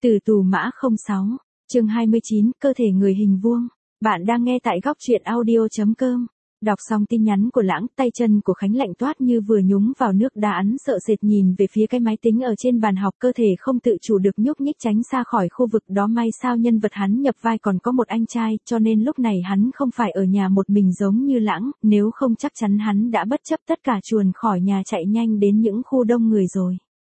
Từ tù mã 06, chương 29, cơ thể người hình vuông. Bạn đang nghe tại góc truyện audio.com. Đọc xong tin nhắn của Lãng, tay chân của Khánh lạnh toát như vừa nhúng vào nước đá ắn, sợ sệt nhìn về phía cái máy tính ở trên bàn học, cơ thể không tự chủ được nhúc nhích tránh xa khỏi khu vực đó. May sao nhân vật hắn nhập vai còn có một anh trai, cho nên lúc này hắn không phải ở nhà một mình giống như Lãng, nếu không chắc chắn hắn đã bất chấp tất cả chuồn khỏi nhà chạy nhanh đến những khu đông người rồi.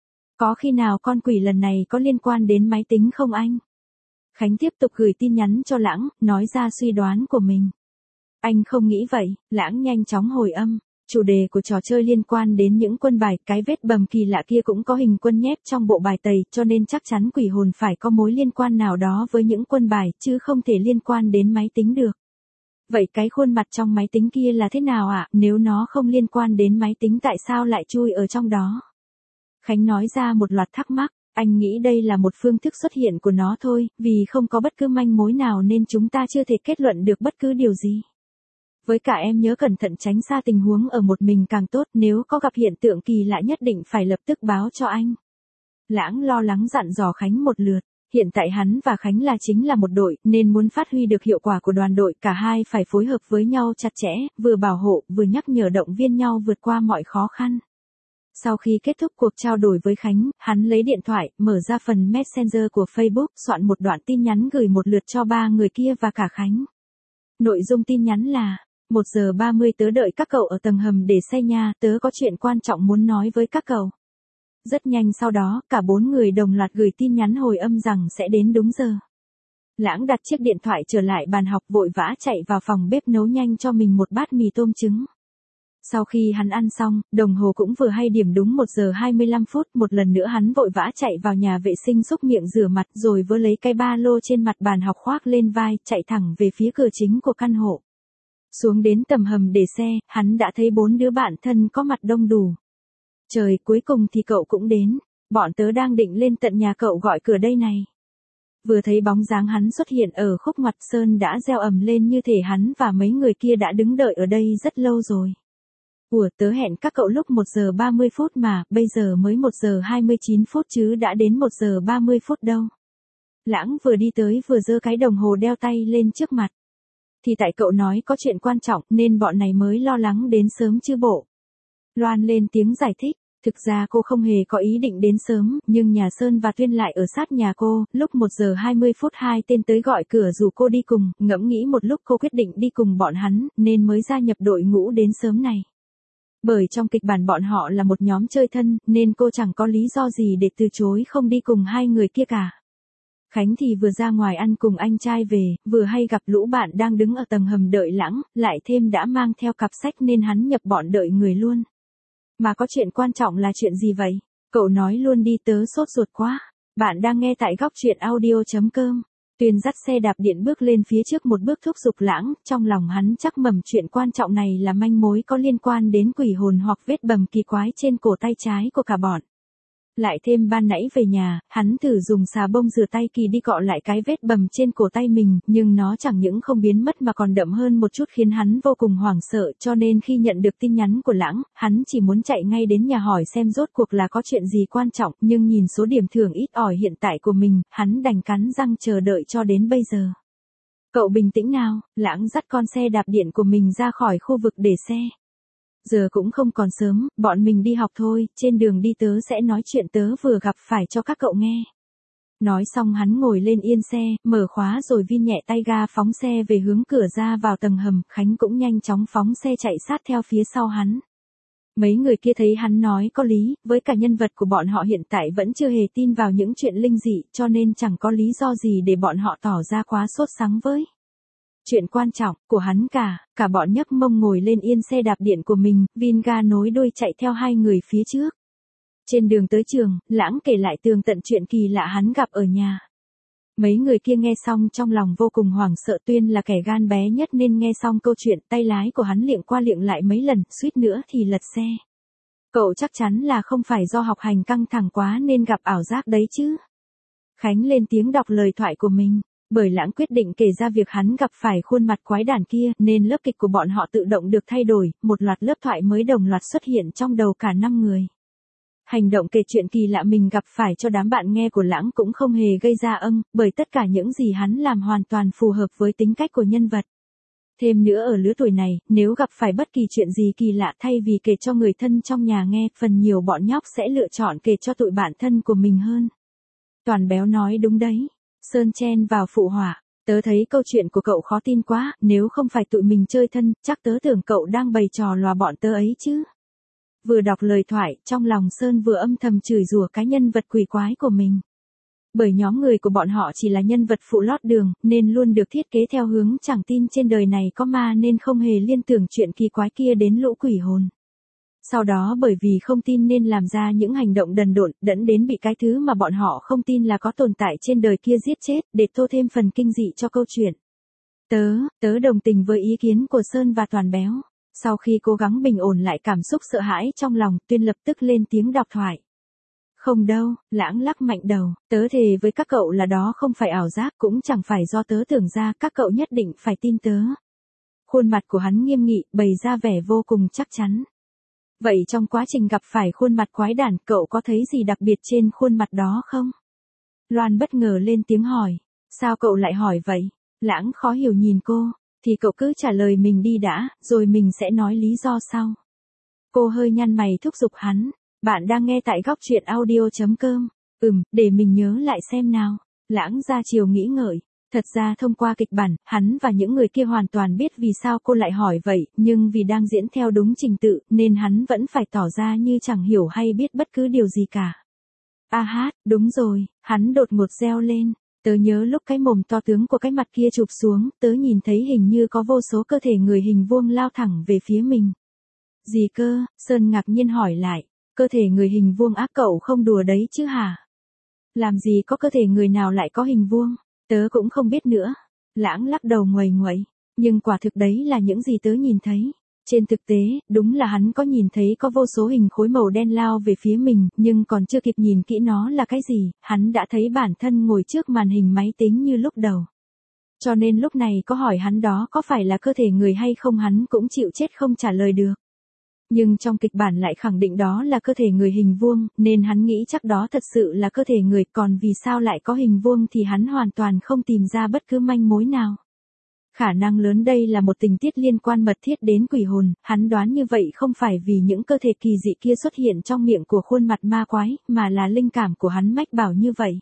Có khi nào con quỷ lần này có liên quan đến máy tính không anh? Khánh tiếp tục gửi tin nhắn cho Lãng, nói ra suy đoán của mình. Anh không nghĩ vậy, Lãng nhanh chóng hồi âm. Chủ đề của trò chơi liên quan đến những quân bài, cái vết bầm kỳ lạ kia cũng có hình quân nhép trong bộ bài tẩy, cho nên chắc chắn quỷ hồn phải có mối liên quan nào đó với những quân bài, chứ không thể liên quan đến máy tính được. Vậy cái khuôn mặt trong máy tính kia là thế nào ạ? Nếu nó không liên quan đến máy tính tại sao lại chui ở trong đó? Khánh nói ra một loạt thắc mắc, anh nghĩ đây là một phương thức xuất hiện của nó thôi, vì không có bất cứ manh mối nào nên chúng ta chưa thể kết luận được bất cứ điều gì. Với cả em nhớ cẩn thận tránh xa tình huống ở một mình càng tốt, nếu có gặp hiện tượng kỳ lạ nhất định phải lập tức báo cho anh. Lãng lo lắng dặn dò Khánh một lượt, hiện tại hắn và Khánh chính là một đội, nên muốn phát huy được hiệu quả của đoàn đội, cả hai phải phối hợp với nhau chặt chẽ, vừa bảo hộ, vừa nhắc nhở động viên nhau vượt qua mọi khó khăn. Sau khi kết thúc cuộc trao đổi với Khánh, hắn lấy điện thoại, mở ra phần Messenger của Facebook, soạn một đoạn tin nhắn gửi một lượt cho ba người kia và cả Khánh. Nội dung tin nhắn là: 1 giờ 30 tớ đợi các cậu ở tầng hầm để xe nha, tớ có chuyện quan trọng muốn nói với các cậu. Rất nhanh sau đó, cả 4 người đồng loạt gửi tin nhắn hồi âm rằng sẽ đến đúng giờ. Lãng đặt chiếc điện thoại trở lại bàn học, vội vã chạy vào phòng bếp nấu nhanh cho mình một bát mì tôm trứng. Sau khi hắn ăn xong, đồng hồ cũng vừa hay điểm đúng 1 giờ 25 phút, một lần nữa hắn vội vã chạy vào nhà vệ sinh xúc miệng rửa mặt rồi vớ lấy cái ba lô trên mặt bàn học khoác lên vai, chạy thẳng về phía cửa chính của căn hộ. Xuống đến tầm hầm để xe, hắn đã thấy 4 đứa bạn thân có mặt đông đủ. Trời, cuối cùng thì cậu cũng đến, bọn tớ đang định lên tận nhà cậu gọi cửa đây này. Vừa thấy bóng dáng hắn xuất hiện ở khúc ngoặt, Sơn đã reo ầm lên như thể hắn và mấy người kia đã đứng đợi ở đây rất lâu rồi. Ủa, tớ hẹn các cậu lúc 1 giờ 30 phút mà, bây giờ mới 1 giờ 29 phút chứ đã đến 1 giờ 30 phút đâu. Lãng vừa đi tới vừa giơ cái đồng hồ đeo tay lên trước mặt. Thì tại cậu nói có chuyện quan trọng nên bọn này mới lo lắng đến sớm chứ bộ. Loan lên tiếng giải thích, thực ra cô không hề có ý định đến sớm, nhưng nhà Sơn và Tuyên lại ở sát nhà cô, lúc 1 giờ 20 phút hai tên tới gọi cửa rủ cô đi cùng, ngẫm nghĩ một lúc cô quyết định đi cùng bọn hắn, nên mới gia nhập đội ngũ đến sớm này. Bởi trong kịch bản bọn họ là một nhóm chơi thân, nên cô chẳng có lý do gì để từ chối không đi cùng hai người kia cả. Khánh thì vừa ra ngoài ăn cùng anh trai về, vừa hay gặp lũ bạn đang đứng ở tầng hầm đợi Lãng, lại thêm đã mang theo cặp sách nên hắn nhập bọn đợi người luôn. Mà có chuyện quan trọng là chuyện gì vậy? Cậu nói luôn đi, tớ sốt ruột quá. Bạn đang nghe tại góc truyện audio.com. Tuyền dắt xe đạp điện bước lên phía trước một bước thúc giục Lãng, trong lòng hắn chắc mầm chuyện quan trọng này là manh mối có liên quan đến quỷ hồn hoặc vết bầm kỳ quái trên cổ tay trái của cả bọn. Lại thêm ban nãy về nhà, hắn thử dùng xà bông rửa tay kỳ đi cọ lại cái vết bầm trên cổ tay mình, nhưng nó chẳng những không biến mất mà còn đậm hơn một chút khiến hắn vô cùng hoảng sợ, cho nên khi nhận được tin nhắn của Lãng, hắn chỉ muốn chạy ngay đến nhà hỏi xem rốt cuộc là có chuyện gì quan trọng, nhưng nhìn số điểm thưởng ít ỏi hiện tại của mình, hắn đành cắn răng chờ đợi cho đến bây giờ. Cậu bình tĩnh nào, Lãng dắt con xe đạp điện của mình ra khỏi khu vực để xe. Giờ cũng không còn sớm, bọn mình đi học thôi, trên đường đi tớ sẽ nói chuyện tớ vừa gặp phải cho các cậu nghe. Nói xong hắn ngồi lên yên xe, mở khóa rồi vin nhẹ tay ga phóng xe về hướng cửa ra vào tầng hầm, Khánh cũng nhanh chóng phóng xe chạy sát theo phía sau hắn. Mấy người kia thấy hắn nói có lý, với cả nhân vật của bọn họ hiện tại vẫn chưa hề tin vào những chuyện linh dị, cho nên chẳng có lý do gì để bọn họ tỏ ra quá sốt sắng với chuyện quan trọng của hắn cả bọn nhấc mông ngồi lên yên xe đạp điện của mình, vin ga nối đuôi chạy theo hai người phía trước. Trên đường tới trường, Lãng kể lại tường tận chuyện kỳ lạ hắn gặp ở nhà. Mấy người kia nghe xong trong lòng vô cùng hoảng sợ, Tuyên là kẻ gan bé nhất nên nghe xong câu chuyện, tay lái của hắn liệng qua liệng lại mấy lần, suýt nữa thì lật xe. Cậu chắc chắn là không phải do học hành căng thẳng quá nên gặp ảo giác đấy chứ. Khánh lên tiếng đọc lời thoại của mình. Bởi Lãng quyết định kể ra việc hắn gặp phải khuôn mặt quái đản kia, nên lớp kịch của bọn họ tự động được thay đổi, một loạt lớp thoại mới đồng loạt xuất hiện trong đầu cả 5 người. Hành động kể chuyện kỳ lạ mình gặp phải cho đám bạn nghe của Lãng cũng không hề gây ra bởi tất cả những gì hắn làm hoàn toàn phù hợp với tính cách của nhân vật. Thêm nữa ở lứa tuổi này, nếu gặp phải bất kỳ chuyện gì kỳ lạ thay vì kể cho người thân trong nhà nghe, phần nhiều bọn nhóc sẽ lựa chọn kể cho tụi bạn thân của mình hơn. Toàn béo nói đúng đấy. Sơn chen vào phụ họa. Tớ thấy câu chuyện của cậu khó tin quá, nếu không phải tụi mình chơi thân, chắc tớ tưởng cậu đang bày trò lòa bọn tớ ấy chứ. Vừa đọc lời thoại, trong lòng Sơn vừa âm thầm chửi rủa cái nhân vật quỷ quái của mình. Bởi nhóm người của bọn họ chỉ là nhân vật phụ lót đường, nên luôn được thiết kế theo hướng chẳng tin trên đời này có ma nên không hề liên tưởng chuyện kỳ quái kia đến lũ quỷ hồn. Sau đó bởi vì không tin nên làm ra những hành động đần độn, dẫn đến bị cái thứ mà bọn họ không tin là có tồn tại trên đời kia giết chết, để tô thêm phần kinh dị cho câu chuyện. Tớ đồng tình với ý kiến của Sơn và Toàn béo. Sau khi cố gắng bình ổn lại cảm xúc sợ hãi trong lòng, Tuyên lập tức lên tiếng đọc thoại. Không đâu, Lãng lắc mạnh đầu, tớ thề với các cậu là đó không phải ảo giác, cũng chẳng phải do tớ tưởng ra, các cậu nhất định phải tin tớ. Khuôn mặt của hắn nghiêm nghị, bày ra vẻ vô cùng chắc chắn. Vậy trong quá trình gặp phải khuôn mặt quái đản, cậu có thấy gì đặc biệt trên khuôn mặt đó không? Loan bất ngờ lên tiếng hỏi. Sao cậu lại hỏi vậy? Lãng khó hiểu nhìn cô. Thì cậu cứ trả lời mình đi đã, rồi mình sẽ nói lý do sau. Cô hơi nhăn mày thúc giục hắn. Bạn đang nghe tại góc truyện audio.com. Để mình nhớ lại xem nào. Lãng ra chiều nghĩ ngợi. Thật ra thông qua kịch bản, hắn và những người kia hoàn toàn biết vì sao cô lại hỏi vậy, nhưng vì đang diễn theo đúng trình tự, nên hắn vẫn phải tỏ ra như chẳng hiểu hay biết bất cứ điều gì cả. Đúng rồi, hắn đột ngột reo lên. Tớ nhớ lúc cái mồm to tướng của cái mặt kia chụp xuống, tớ nhìn thấy hình như có vô số cơ thể người hình vuông lao thẳng về phía mình. Gì cơ? Sơn ngạc nhiên hỏi lại. Cơ thể người hình vuông á, cậu không đùa đấy chứ hả? Làm gì có cơ thể người nào lại có hình vuông? Tớ cũng không biết nữa. Lãng lắc đầu nguầy nguậy. Nhưng quả thực đấy là những gì tớ nhìn thấy. Trên thực tế, đúng là hắn có nhìn thấy có vô số hình khối màu đen lao về phía mình, nhưng còn chưa kịp nhìn kỹ nó là cái gì, hắn đã thấy bản thân ngồi trước màn hình máy tính như lúc đầu. Cho nên lúc này có hỏi hắn đó có phải là cơ thể người hay không hắn cũng chịu chết không trả lời được. Nhưng trong kịch bản lại khẳng định đó là cơ thể người hình vuông, nên hắn nghĩ chắc đó thật sự là cơ thể người, còn vì sao lại có hình vuông thì hắn hoàn toàn không tìm ra bất cứ manh mối nào. Khả năng lớn đây là một tình tiết liên quan mật thiết đến quỷ hồn, hắn đoán như vậy không phải vì những cơ thể kỳ dị kia xuất hiện trong miệng của khuôn mặt ma quái, mà là linh cảm của hắn mách bảo như vậy.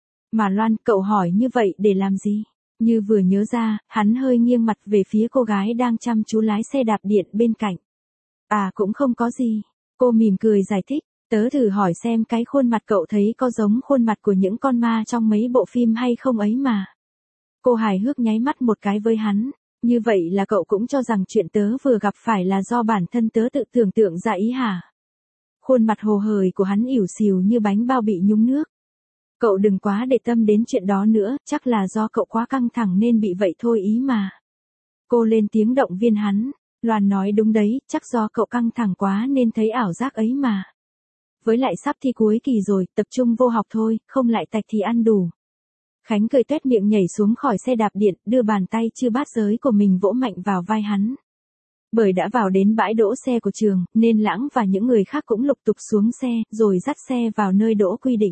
Mà Loan, cậu hỏi như vậy để làm gì? Như vừa nhớ ra, hắn hơi nghiêng mặt về phía cô gái đang chăm chú lái xe đạp điện bên cạnh. Cũng không có gì. Cô mỉm cười giải thích, tớ thử hỏi xem cái khuôn mặt cậu thấy có giống khuôn mặt của những con ma trong mấy bộ phim hay không ấy mà. Cô hài hước nháy mắt một cái với hắn. Như vậy là cậu cũng cho rằng chuyện tớ vừa gặp phải là do bản thân tớ tự tưởng tượng ra ý hả? Khuôn mặt hồ hởi của hắn ỉu xìu như bánh bao bị nhúng nước. Cậu đừng quá để tâm đến chuyện đó nữa, chắc là do cậu quá căng thẳng nên bị vậy thôi ý mà. Cô lên tiếng động viên hắn. Loan nói đúng đấy, chắc do cậu căng thẳng quá nên thấy ảo giác ấy mà. Với lại sắp thi cuối kỳ rồi, tập trung vô học thôi, không lại tạch thì ăn đủ. Khánh cười tuét miệng nhảy xuống khỏi xe đạp điện, đưa bàn tay chưa bát giới của mình vỗ mạnh vào vai hắn. Bởi đã vào đến bãi đỗ xe của trường, nên Lãng và những người khác cũng lục tục xuống xe, rồi dắt xe vào nơi đỗ quy định.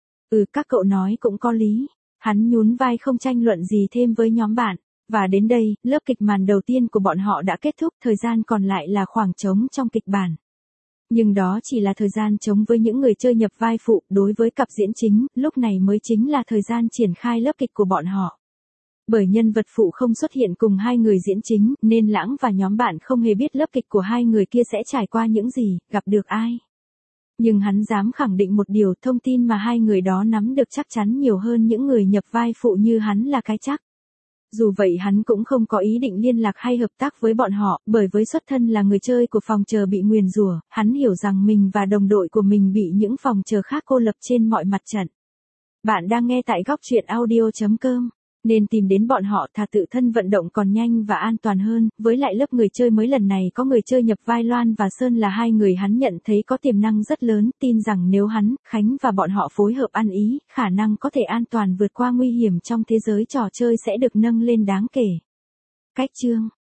Các cậu nói cũng có lý. Hắn nhún vai không tranh luận gì thêm với nhóm bạn. Và đến đây, lớp kịch màn đầu tiên của bọn họ đã kết thúc, thời gian còn lại là khoảng trống trong kịch bản. Nhưng đó chỉ là thời gian trống với những người chơi nhập vai phụ, đối với cặp diễn chính, lúc này mới chính là thời gian triển khai lớp kịch của bọn họ. Bởi nhân vật phụ không xuất hiện cùng hai người diễn chính, nên Lãng và nhóm bạn không hề biết lớp kịch của hai người kia sẽ trải qua những gì, gặp được ai. Nhưng hắn dám khẳng định một điều, thông tin mà hai người đó nắm được chắc chắn nhiều hơn những người nhập vai phụ như hắn là cái chắc. Dù vậy hắn cũng không có ý định liên lạc hay hợp tác với bọn họ, bởi với xuất thân là người chơi của phòng chờ bị nguyền rủa, hắn hiểu rằng mình và đồng đội của mình bị những phòng chờ khác cô lập trên mọi mặt trận. Bạn đang nghe tại góc truyện audio.com, nên tìm đến bọn họ thà tự thân vận động còn nhanh và an toàn hơn, với lại lớp người chơi mới lần này có người chơi nhập vai Loan và Sơn là hai người hắn nhận thấy có tiềm năng rất lớn, tin rằng nếu hắn, Khánh và bọn họ phối hợp ăn ý, khả năng có thể an toàn vượt qua nguy hiểm trong thế giới trò chơi sẽ được nâng lên đáng kể. Cách chương